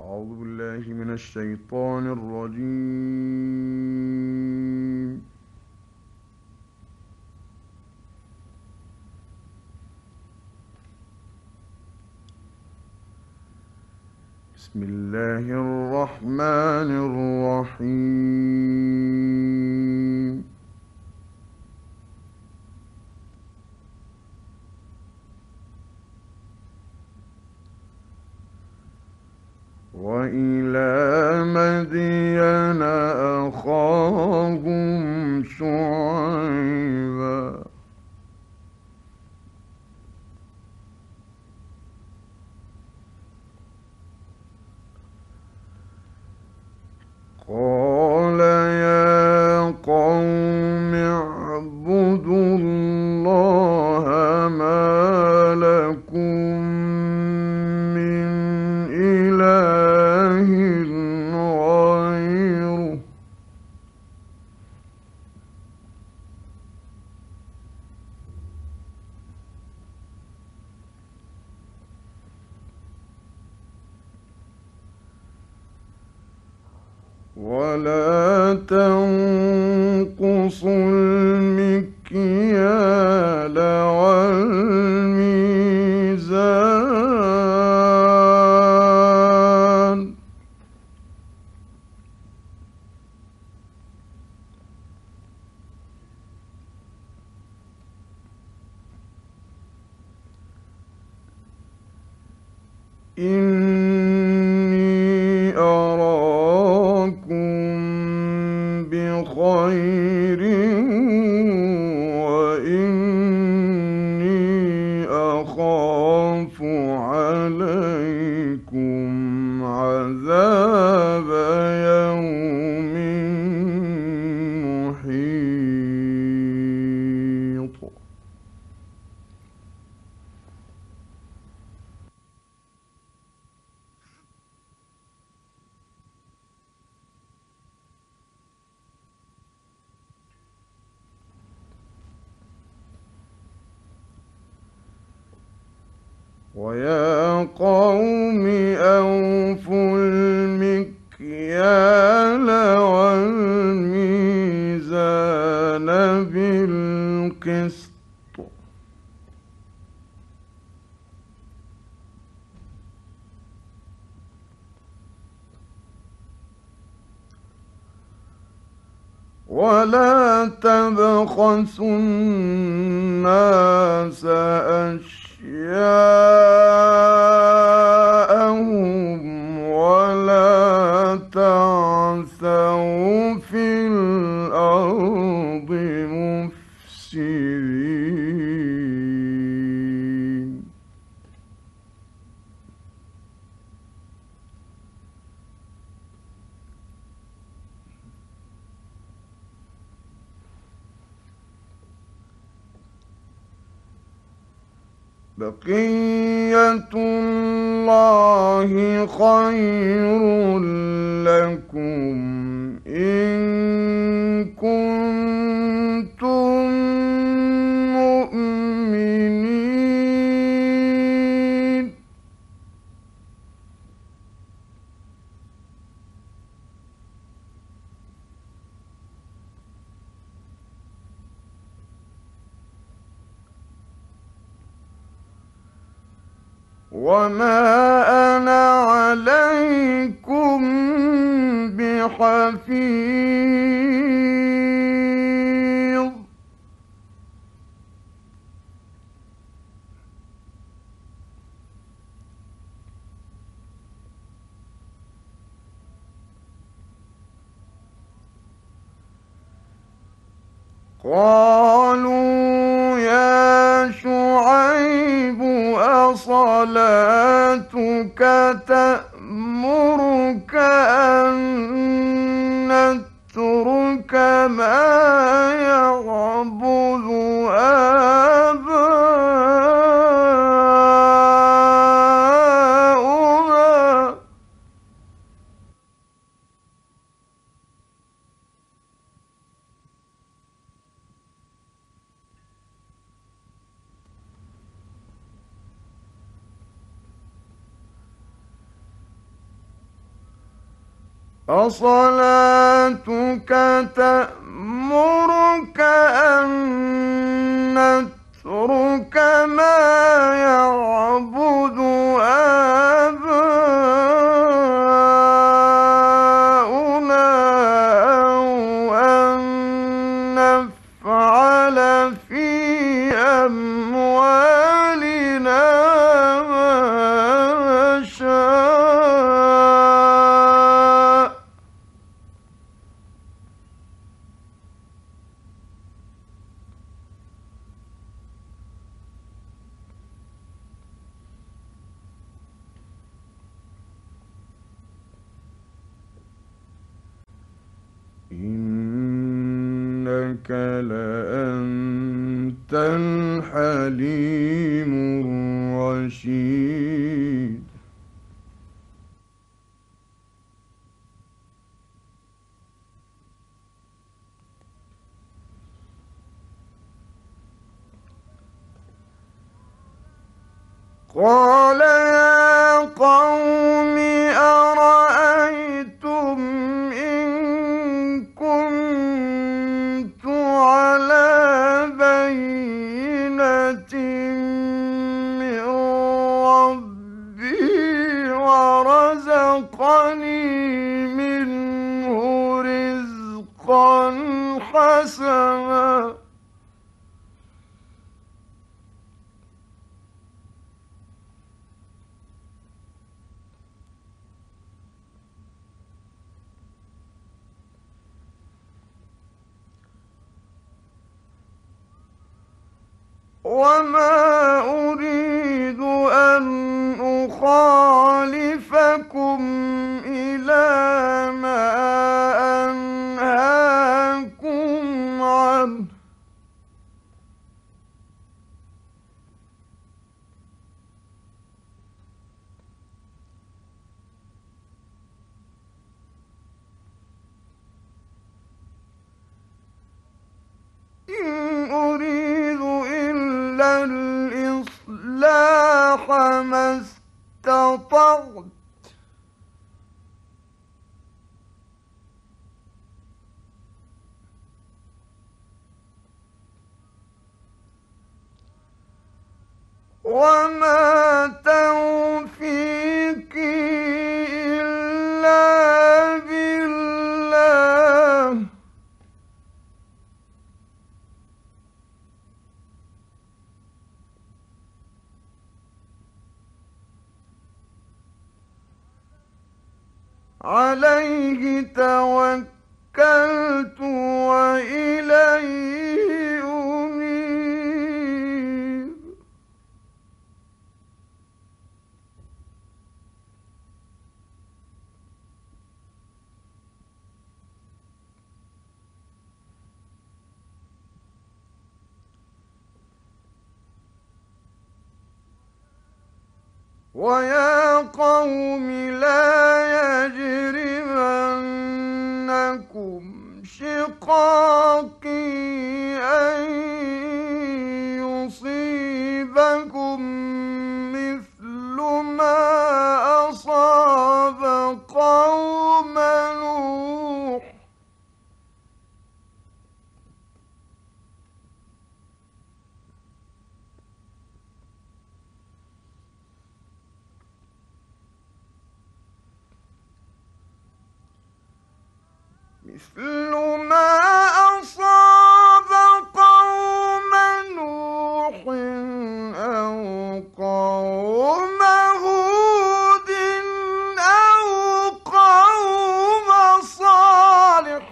أعوذ بالله من الشيطان الرجيم. بسم الله الرحمن الرحيم. وإلى مدين أخاهم شعيبا قال يا قوم اعبدوا الله ما لكم من إله غيره ولا تنقصوا المكيال والميزان إني أراكم بخير وإني أخاف عليكم عذاب يوم محيط. ويا قوم أوفوا المكيال والميزان بالقسط ولا تبخسوا الناس أشياءهم ولا تعثوا في الأرض مفسدين. بقية الله خير لكم إن كنتم مؤمنين. وما أنا عليكم بحفيظ. قالوا يا شعيب أصلاتك تأمرك أن نترك ما يعبد آباؤنا. أصلاتك تأمرك أن نترك ما يعبد آباؤنا أو أن نفعل في أموالنا ما نشاء. إنك لأنت الحليم الرشيد. قال يا قوم أرأيتم إن كنت على بينة من ربي ورزقني منه رزقا حسنا وما أريد أن أخالفكم إلى ما أنهاكم عنه إن أريد إلا الإصلاح ما استطعت وما توفيقي إلا بالله عليه توكلت وإليه أنيب. ويا قوم لا يجرمنكم شقاقي أن يصيبكم مثل ما أصاب قوم نوح مثل ما أصاب قوم نوح أو قوم هود أو قوم صالح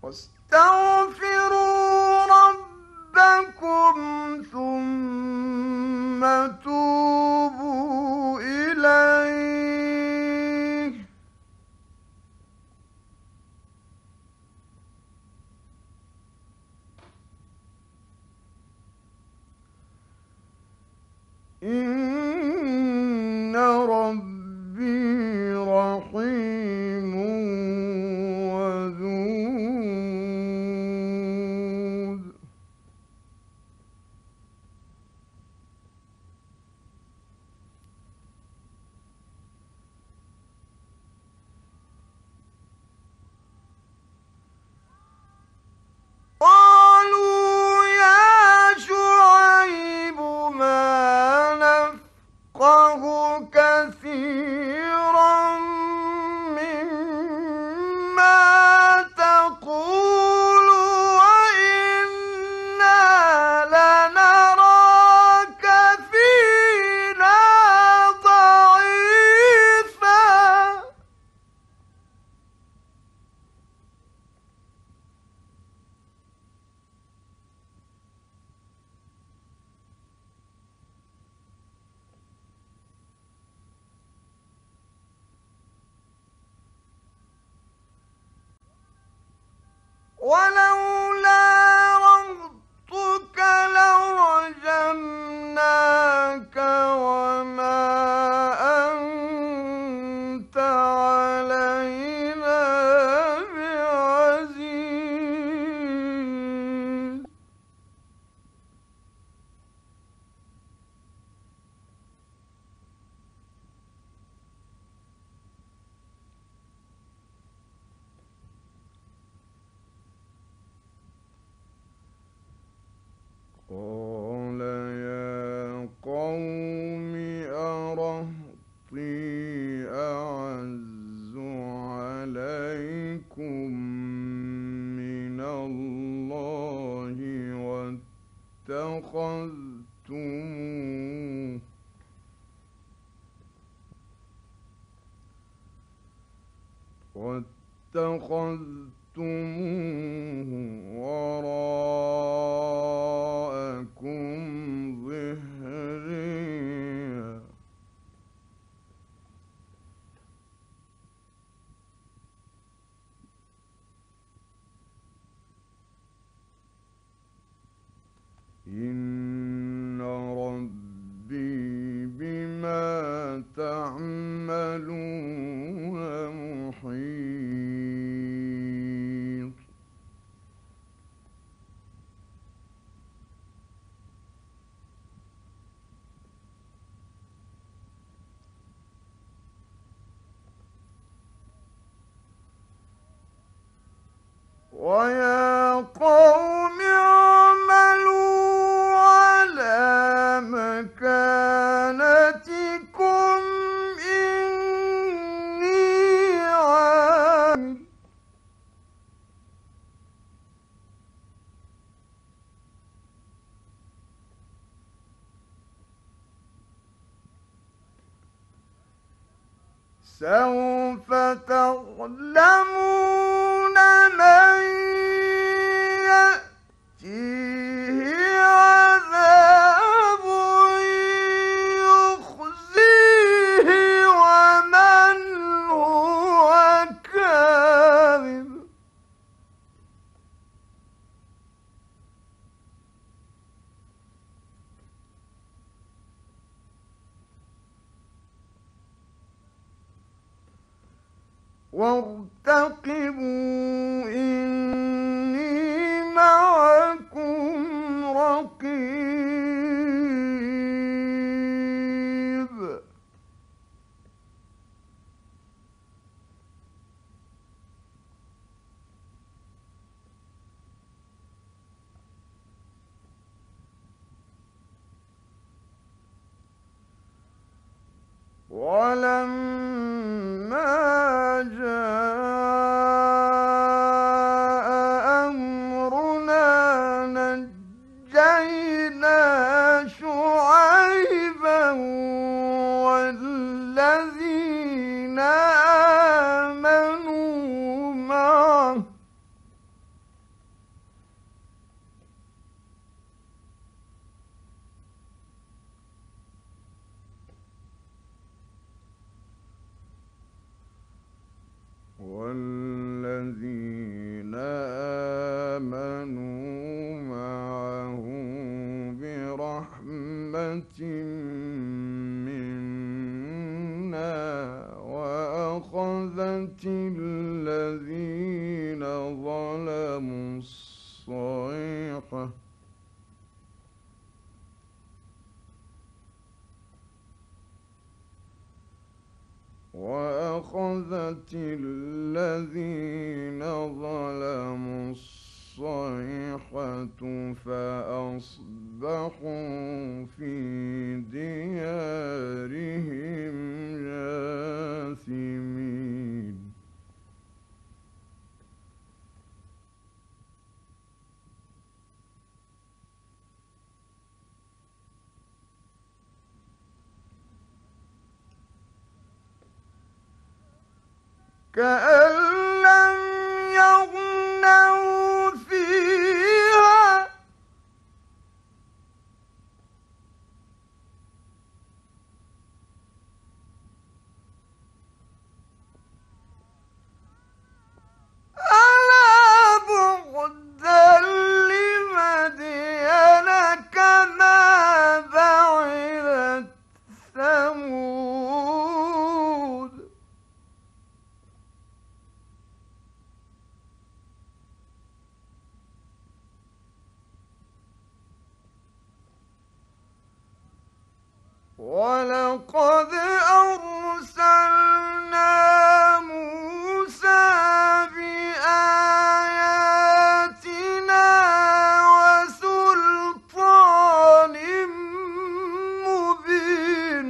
واستغفروا ربكم ثم توبوا إليه إن ربي رحيم ودود قالوا يا شعيب ما نفقه كثيرا مما تقول وإنا لنراك فينا ضعيفا ولولا رهطك لرجمناك وما أنت علينا بعزيز قال يا قوم أرهطي أعز عليكم من الله واتخذتموه وراءكم ظهريا إن ربي بما تعملون محيط ويا قوم اعملوا على مكانتكم إني عامل سوف تعلمون من يأتيه عذاب يخزيه ومن هو كاذب وارتقبوا إني معكم رقيب ولما جاء رحمة منا وأخذت الذين ظلموا الصيحة فأصبحوا في ديارهم جاثمين كأن لم يغنوا فيها ألا بعدا لمدين كما بعدت ثمود ولقد أرسلنا موسى بآياتنا وسلطان مبين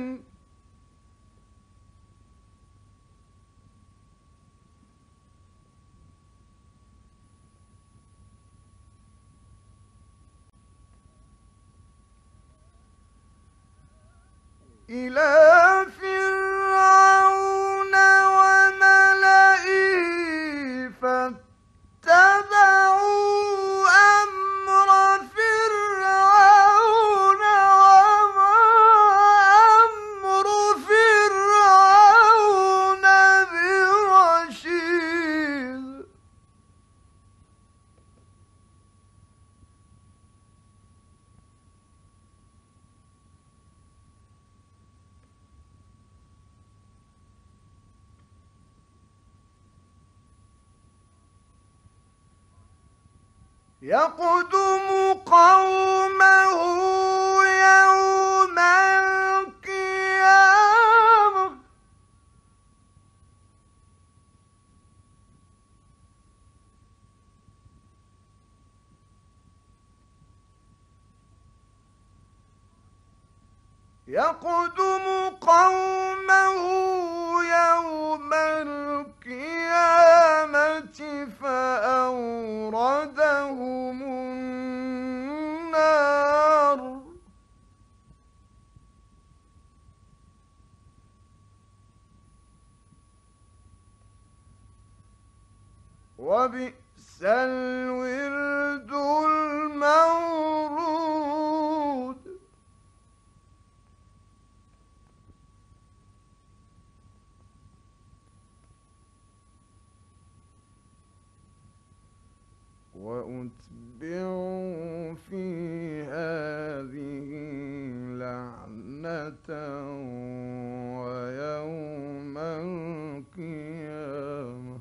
إلى فرعون وملئه فاتبعوا أمر فرعون وما أمر فرعون برشيد يقدم قومه يوم القيامة يقدم قومه يوم القيامة فأوردهم النار وبئس الورد المورود وأتبعوا في هذه لعنة ويوم القيامة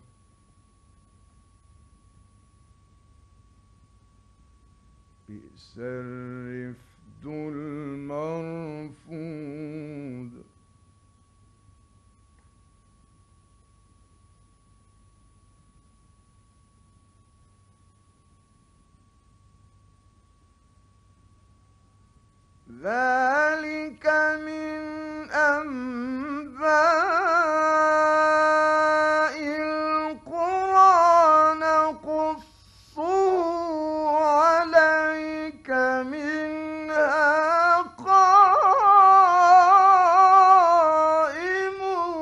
بئس الرفد المرفود ذلك من أنباء القرى نقصه عليك منها قائم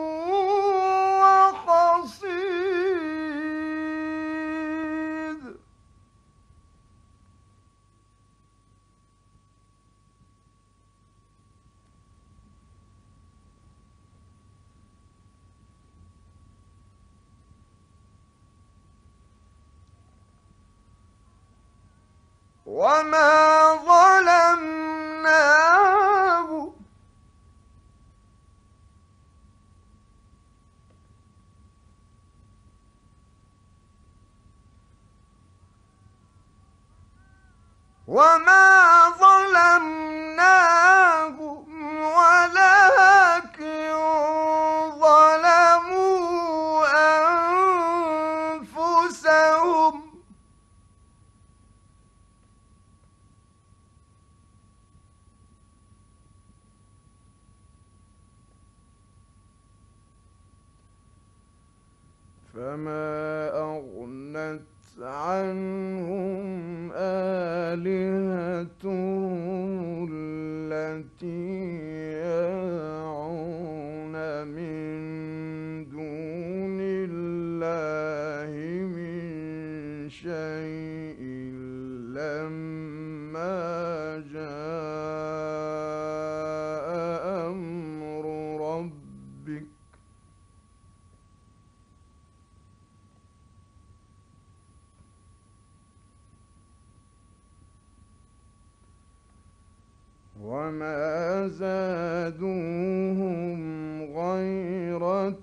وحصيد وما ظلمناهم وما ظلمناهم ولكن ظلموا أنفسهم فما أغنت عنهم آلهتهم التي يدعون من دون الله من شيء لما جاء أمر ربك وما زادوهم غير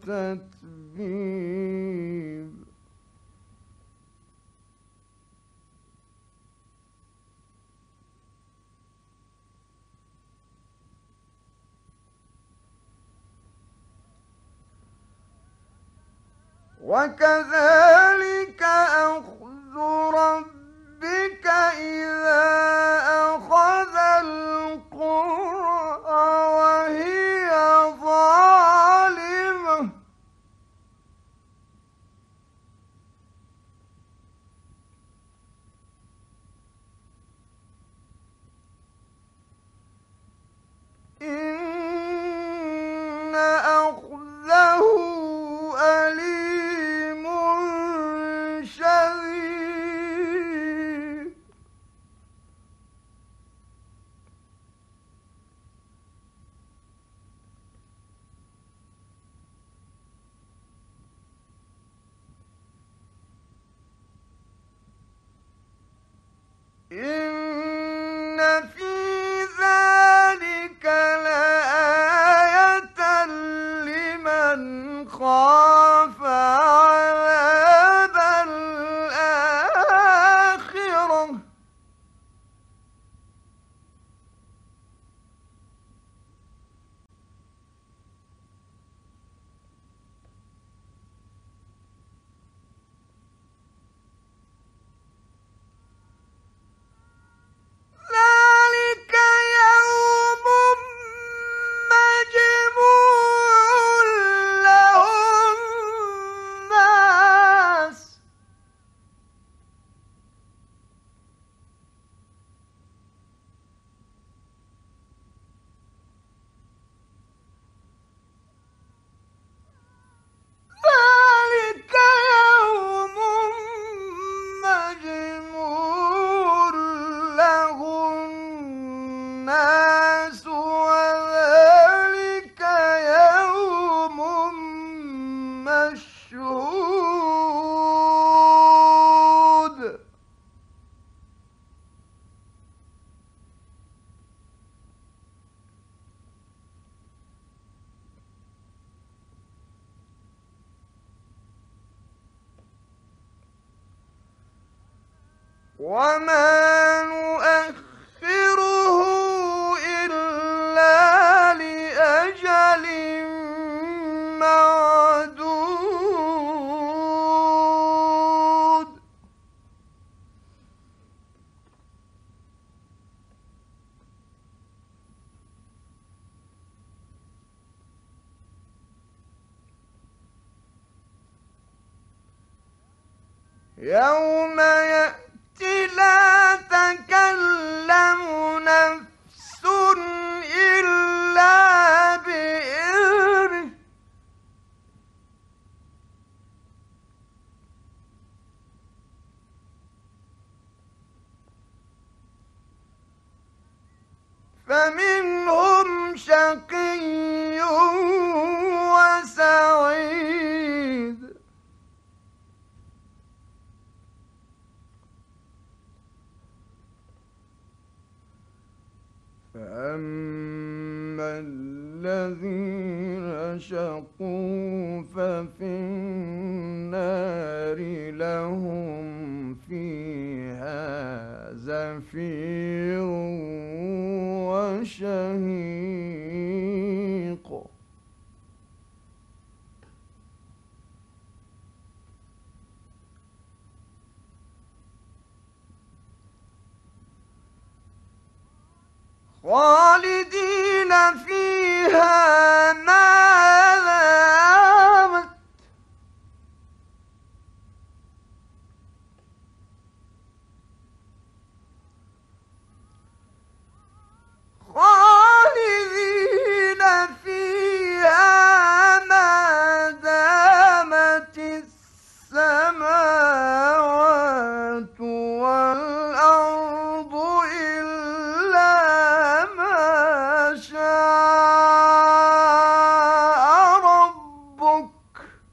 تتبيب وكذلك أخذ ربك إذا أخذ القرى وهي ظالمة إن أخذه أليم شديد إن في ذلك لآية لمن خاف عذاب الآخرة ذلك يوم مجموع له الناس ذلك يوم مجموع له الناس وذلك يوم مشهود وما نؤخره إلا لأجل معدود يوم يأتي لا تكلم نفس إلا بإذنه فمنهم شقي وسعيد فأما الذين شقوا ففي النار لهم فيها زفير زفير وشهيق خالدين فيها ما دامت خالدين فيها ما دامت السماوات والأرض إلا ما شاء ربك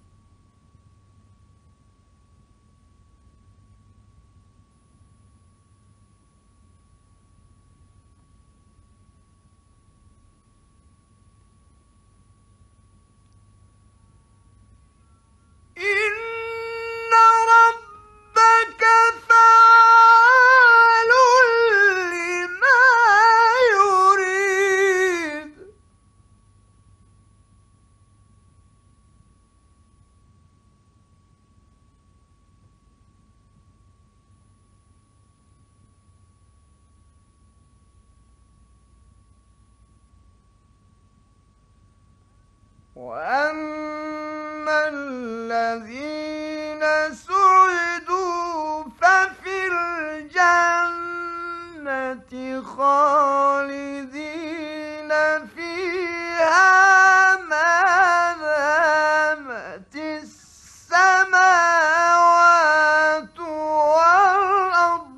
إن ربك فعال لما يريد وأما الذين سعدوا ففي الجنة خالدين فيها ما دامت السماوات والأرض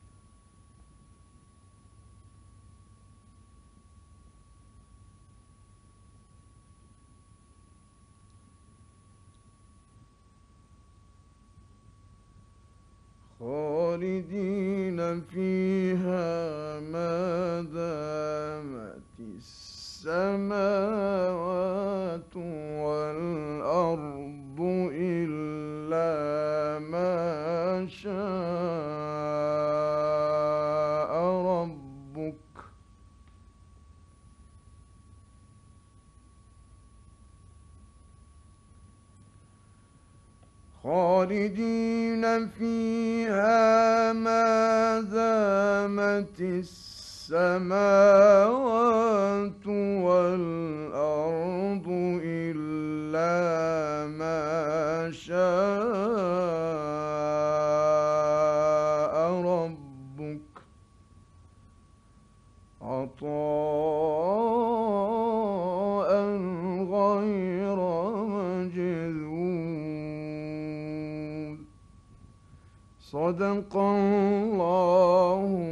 خالدين فيها ما دامت السماوات والأرض إلا ما شاء ربك خالدين فيها ما دامت السماوات والأرض إلا ما شاء ربك عطاء غير مجذوذ صدق الله